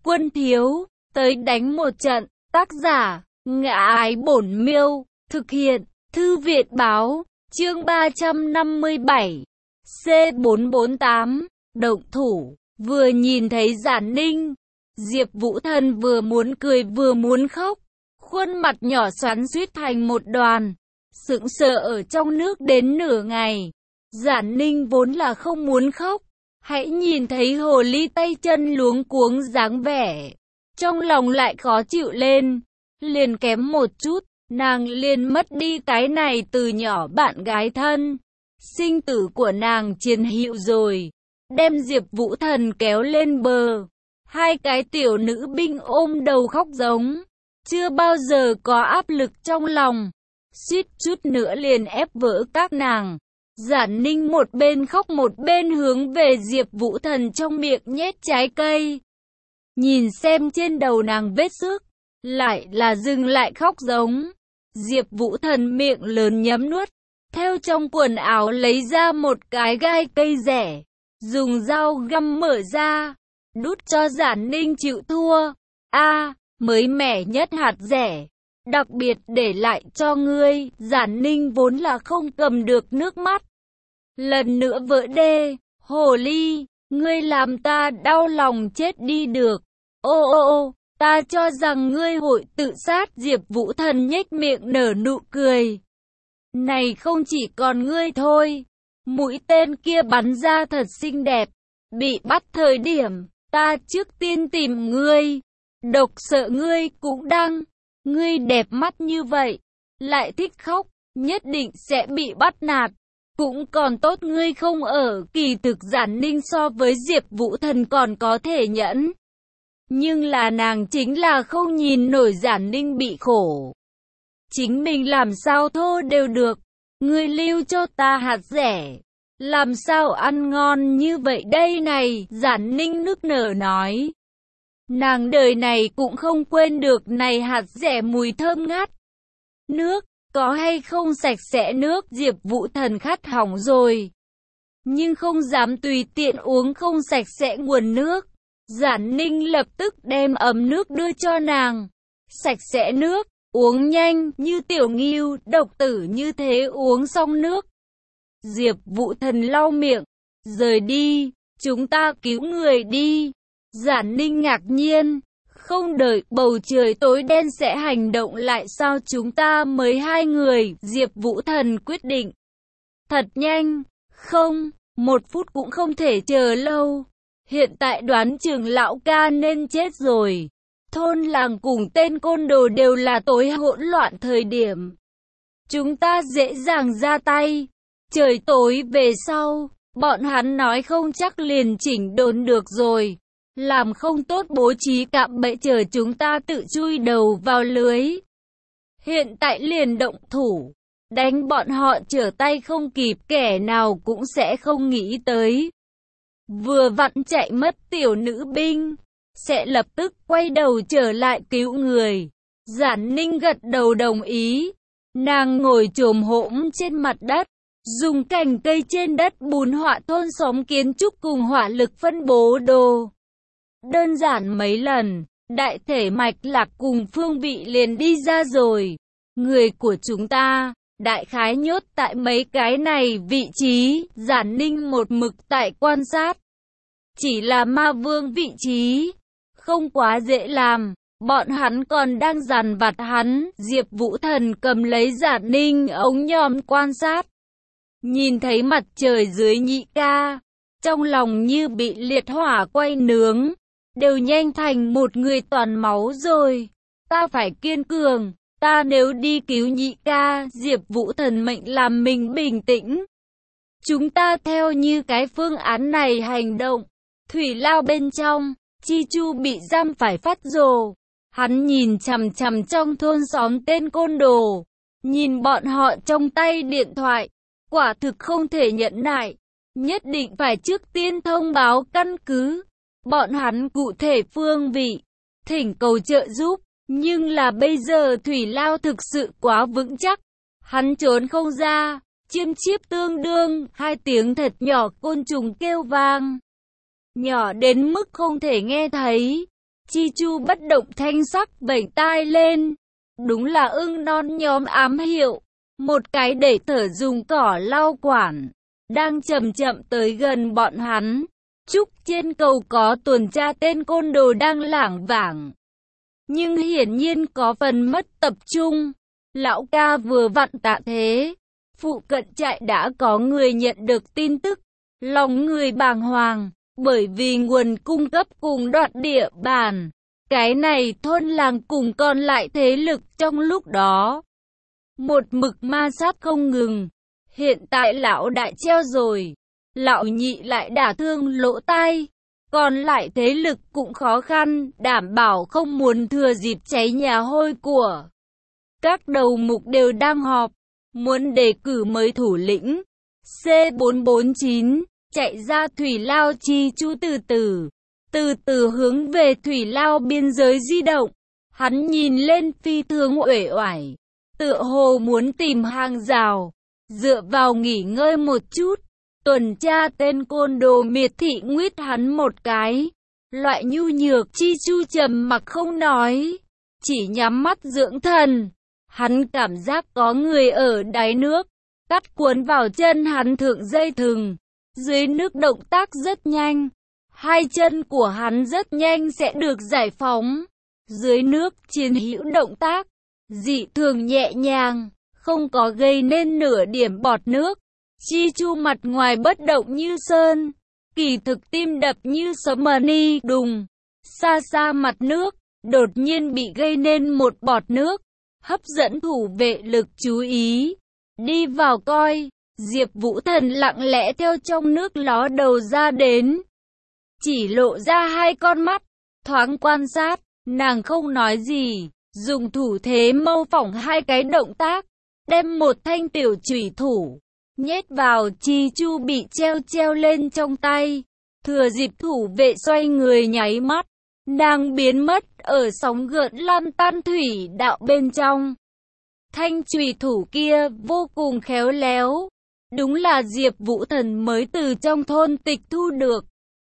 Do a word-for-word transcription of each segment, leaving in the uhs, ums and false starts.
Quân thiếu, tới đánh một trận. Tác giả, Ngã Ái Bổn Miêu. Thực hiện, Thư Viện Báo. Chương ba trăm năm mươi bảy. C bốn bốn tám. Động thủ. Vừa nhìn thấy Giản Ninh, Diệp Vũ Thần vừa muốn cười vừa muốn khóc. Khuôn mặt nhỏ xoắn xuýt thành một đoàn, sững sờ ở trong nước đến nửa ngày. Giản Ninh vốn là không muốn khóc, hãy nhìn thấy hồ ly tay chân luống cuống dáng vẻ, trong lòng lại khó chịu lên. Liền kém một chút, nàng liền mất đi cái này từ nhỏ bạn gái thân. Sinh tử của nàng chiến hữu rồi. Đem Diệp Vũ Thần kéo lên bờ. Hai cái tiểu nữ binh ôm đầu khóc giống. Chưa bao giờ có áp lực trong lòng. Suýt chút nữa liền ép vỡ các nàng. Giản Ninh một bên khóc một bên hướng về Diệp Vũ Thần trong miệng nhét trái cây. Nhìn xem trên đầu nàng vết xước, lại là dừng lại khóc giống. Diệp Vũ Thần miệng lớn nhấm nuốt, theo trong quần áo lấy ra một cái gai cây rẻ, dùng dao găm mở ra, đút cho Giản Ninh chịu thua. A, à, mới mẻ nhất hạt rẻ, đặc biệt để lại cho ngươi. Giản Ninh vốn là không cầm được nước mắt, lần nữa vỡ đê. Hồ ly, ngươi làm ta đau lòng chết đi được. Ô ô ô, ta cho rằng ngươi hội tự sát. Diệp Vũ Thần nhếch miệng nở nụ cười. Này không chỉ còn ngươi thôi, mũi tên kia bắn ra thật xinh đẹp. Bị bắt thời điểm, ta trước tiên tìm ngươi. Độc sợ ngươi cũng đăng. Ngươi đẹp mắt như vậy, lại thích khóc, nhất định sẽ bị bắt nạt. Cũng còn tốt ngươi không ở. Kỳ thực Giản Ninh so với Diệp Vũ Thần còn có thể nhẫn. Nhưng là nàng chính là không nhìn nổi Giản Ninh bị khổ. Chính mình làm sao thô đều được. Ngươi lưu cho ta hạt rẻ, làm sao ăn ngon như vậy đây này. Giản Ninh nức nở nói. Nàng đời này cũng không quên được này hạt rẻ mùi thơm ngát. Nước, có hay không sạch sẽ nước? Diệp Vũ Thần khát hỏng rồi, nhưng không dám tùy tiện uống không sạch sẽ nguồn nước. Giản Ninh lập tức đem ấm nước đưa cho nàng. Sạch sẽ nước, uống nhanh, như tiểu ngưu, độc tử như thế uống xong nước. Diệp Vũ Thần lau miệng, rời đi, chúng ta cứu người đi. Giản Ninh ngạc nhiên, không đợi bầu trời tối đen sẽ hành động lại sao chúng ta mới hai người. Diệp Vũ Thần quyết định. Thật nhanh, không, một phút cũng không thể chờ lâu. Hiện tại đoán chừng lão ca nên chết rồi. Thôn làng cùng tên côn đồ đều là tối hỗn loạn thời điểm. Chúng ta dễ dàng ra tay. Trời tối về sau, bọn hắn nói không chắc liền chỉnh đốn được rồi. Làm không tốt bố trí cạm bẫy chờ chúng ta tự chui đầu vào lưới. Hiện tại liền động thủ, đánh bọn họ trở tay không kịp, kẻ nào cũng sẽ không nghĩ tới. Vừa vặn chạy mất tiểu nữ binh, sẽ lập tức quay đầu trở lại cứu người. Giản Ninh gật đầu đồng ý. Nàng ngồi chồm hổm trên mặt đất, dùng cành cây trên đất bùn họa thôn xóm kiến trúc cùng hỏa lực phân bố đồ. Đơn giản mấy lần, đại thể mạch lạc cùng phương vị liền đi ra rồi. Người của chúng ta, đại khái nhốt tại mấy cái này vị trí. Giản Ninh một mực tại quan sát. Chỉ là ma vương vị trí, không quá dễ làm. Bọn hắn còn đang dằn vặt hắn. Diệp Vũ Thần cầm lấy Giản Ninh ống nhòm quan sát. Nhìn thấy mặt trời dưới nhị ca, trong lòng như bị liệt hỏa quay nướng. Đều nhanh thành một người toàn máu rồi. Ta phải kiên cường. Ta nếu đi cứu nhị ca. Diệp Vũ Thần mệnh làm mình bình tĩnh. Chúng ta theo như cái phương án này hành động. Thủy lao bên trong, Chi Chu bị giam phải phát rồ. Hắn nhìn chằm chằm trong thôn xóm tên côn đồ. Nhìn bọn họ trong tay điện thoại. Quả thực không thể nhẫn nại. Nhất định phải trước tiên thông báo căn cứ. Bọn hắn cụ thể phương vị, thỉnh cầu trợ giúp. Nhưng là bây giờ thủy lao thực sự quá vững chắc. Hắn trốn không ra. Chiêm chiếp tương đương, hai tiếng thật nhỏ côn trùng kêu vang. Nhỏ đến mức không thể nghe thấy. Chi Chu bất động thanh sắc vểnh tai lên. Đúng là ưng non nhóm ám hiệu. Một cái để thở dùng cỏ lau quản. Đang chậm chậm tới gần bọn hắn. Trúc trên cầu có tuần tra tên côn đồ đang lảng vảng. Nhưng hiển nhiên có phần mất tập trung. Lão ca vừa vặn tạ thế. Phụ cận trại đã có người nhận được tin tức. Lòng người bàng hoàng. Bởi vì nguồn cung cấp cùng đoạt địa bàn. Cái này thôn làng cùng còn lại thế lực trong lúc đó. Một mực ma sát không ngừng. Hiện tại lão đại treo rồi. Lão nhị lại đả thương lỗ tai. Còn lại thế lực cũng khó khăn. Đảm bảo không muốn thừa dịp cháy nhà hôi của. Các đầu mục đều đang họp. Muốn đề cử mới thủ lĩnh. C bốn bốn chín. Chạy ra thủy lao. Chi Chu từ từ. Từ từ hướng về thủy lao biên giới di động. Hắn nhìn lên phi thường uể oải. Tựa hồ muốn tìm hàng rào. Dựa vào nghỉ ngơi một chút. Tuần tra tên côn đồ miệt thị nguyết hắn một cái. Loại nhu nhược. Chi Chu trầm mặc không nói. Chỉ nhắm mắt dưỡng thần. Hắn cảm giác có người ở đáy nước. Cắt cuốn vào chân hắn thượng dây thừng. Dưới nước động tác rất nhanh. Hai chân của hắn rất nhanh sẽ được giải phóng. Dưới nước chiến hữu động tác. Dị thường nhẹ nhàng. Không có gây nên nửa điểm bọt nước. Chi Chu mặt ngoài bất động như sơn. Kỳ thực tim đập như sấm ni đùng. Xa xa mặt nước. Đột nhiên bị gây nên một bọt nước. Hấp dẫn thủ vệ lực chú ý. Đi vào coi. Diệp Vũ Thần lặng lẽ theo trong nước ló đầu ra đến. Chỉ lộ ra hai con mắt. Thoáng quan sát. Nàng không nói gì. Dùng thủ thế mô phỏng hai cái động tác. Đem một thanh tiểu chủy thủ. Nhét vào. Chi Chu bị treo treo lên trong tay. Thừa dịp thủ vệ xoay người nháy mắt. Nàng biến mất ở sóng gợn lan tan thủy đạo bên trong. Thanh chùy thủ kia vô cùng khéo léo. Đúng là Diệp Vũ Thần mới từ trong thôn tịch thu được.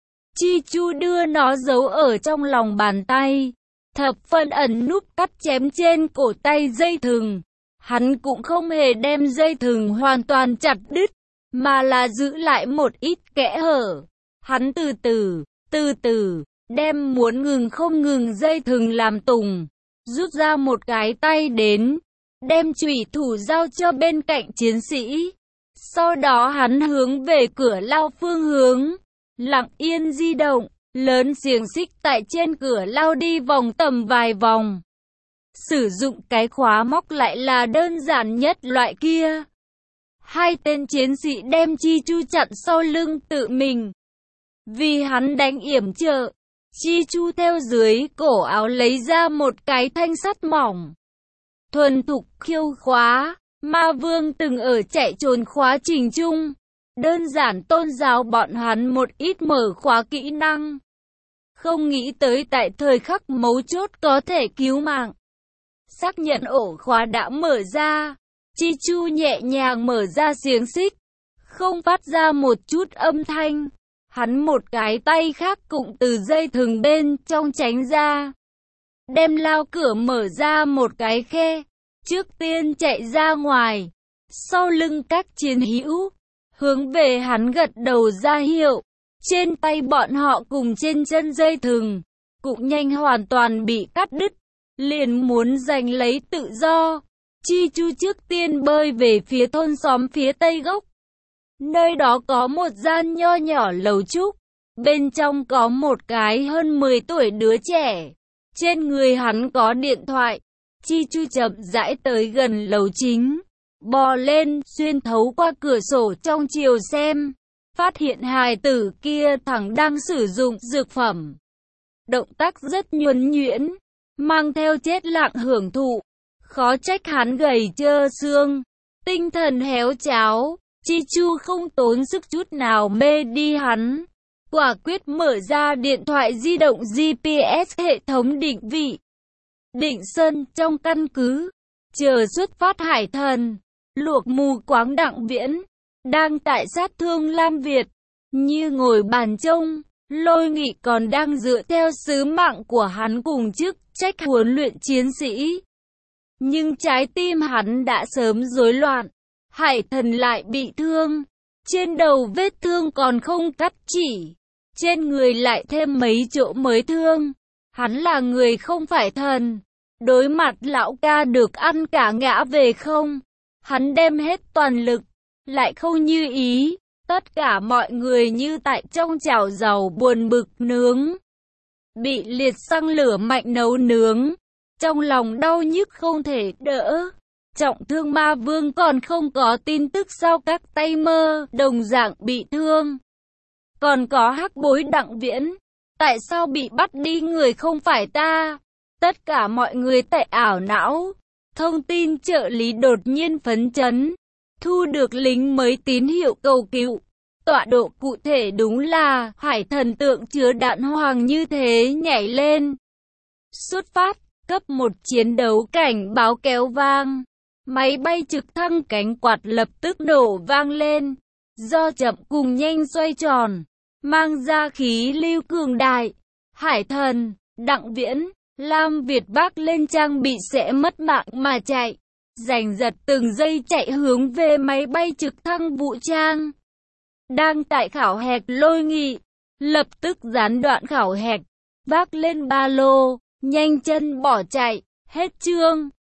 Chi Chu đưa nó giấu ở trong lòng bàn tay. Thập phân ẩn núp cắt chém trên cổ tay dây thừng. Hắn cũng không hề đem dây thừng hoàn toàn chặt đứt. Mà là giữ lại một ít kẽ hở. Hắn từ từ, từ từ. Đem muốn ngừng không ngừng dây thừng làm tùng. Rút ra một cái tay đến. Đem chủy thủ giao cho bên cạnh chiến sĩ. Sau đó hắn hướng về cửa lao phương hướng. Lặng yên di động. Lớn xiềng xích tại trên cửa lao đi vòng tầm vài vòng. Sử dụng cái khóa móc lại là đơn giản nhất loại kia. Hai tên chiến sĩ đem Chi Chu chặn sau lưng tự mình. Vì hắn đánh yểm trợ. Chi Chu theo dưới cổ áo lấy ra một cái thanh sắt mỏng. Thuần thục khiêu khóa. Ma Vương từng ở chạy trốn khóa trình chung. Đơn giản tôn giáo bọn hắn một ít mở khóa kỹ năng. Không nghĩ tới tại thời khắc mấu chốt có thể cứu mạng. Xác nhận ổ khóa đã mở ra. Chi Chu nhẹ nhàng mở ra xiềng xích. Không phát ra một chút âm thanh. Hắn một cái tay khác cũng từ dây thừng bên trong tránh ra. Đem lao cửa mở ra một cái khe. Trước tiên chạy ra ngoài. Sau lưng các chiến hữu. Hướng về hắn gật đầu ra hiệu. Trên tay bọn họ cùng trên chân dây thừng. Cũng nhanh hoàn toàn bị cắt đứt. Liền muốn giành lấy tự do. Chi Chu trước tiên bơi về phía thôn xóm phía tây gốc. Nơi đó có một gian nho nhỏ lầu trúc. Bên trong có một cái hơn mười tuổi đứa trẻ. Trên người hắn có điện thoại. Chi Chu chậm rãi tới gần lầu chính. Bò lên, xuyên thấu qua cửa sổ trong chiều xem. Phát hiện hài tử kia thằng đang sử dụng dược phẩm. Động tác rất nhuần nhuyễn. Mang theo chết lặng hưởng thụ. Khó trách hắn gầy trơ xương. Tinh thần héo cháo. Chi Chu không tốn sức chút nào mê đi hắn. Quả quyết mở ra điện thoại di động giê pê ét hệ thống định vị. Định Sơn trong căn cứ. Chờ xuất phát Hải Thần. Luộc mù quáng Đặng Viễn. Đang tại sát thương Lam Việt. Như ngồi bàn trông. Lôi Nghị còn đang dựa theo sứ mạng của hắn cùng chức trách huấn luyện chiến sĩ. Nhưng trái tim hắn đã sớm rối loạn. Hải Thần lại bị thương. Trên đầu vết thương còn không cắt chỉ. Trên người lại thêm mấy chỗ mới thương. Hắn là người không phải thần. Đối mặt lão ca được ăn cả ngã về không. Hắn đem hết toàn lực. Lại không như ý. Tất cả mọi người như tại trong chảo dầu buồn bực nướng. Bị liệt xăng lửa mạnh nấu nướng. Trong lòng đau nhức không thể đỡ. Trọng thương ma vương còn không có tin tức sao các tay mơ đồng dạng bị thương. Còn có hắc bối Đặng Viễn. Tại sao bị bắt đi người không phải ta? Tất cả mọi người tệ ảo não. Thông tin trợ lý đột nhiên phấn chấn. Thu được lính mới tín hiệu cầu cứu. Tọa độ cụ thể đúng là Hải Thần tượng chứa đạn hoàng như thế nhảy lên. Xuất phát, cấp một chiến đấu cảnh báo kéo vang. Máy bay trực thăng cánh quạt lập tức nổ vang lên. Do chậm cùng nhanh xoay tròn, mang ra khí lưu cường đại. Hải Thần, Đặng Viễn, Lam Việt Bắc lên trang bị sẽ mất mạng mà chạy. Giành giật từng giây chạy hướng về máy bay trực thăng vũ trang. Đang tại khảo hạch Lôi Nghị, lập tức gián đoạn khảo hạch, vác lên ba lô, nhanh chân bỏ chạy, hết chương.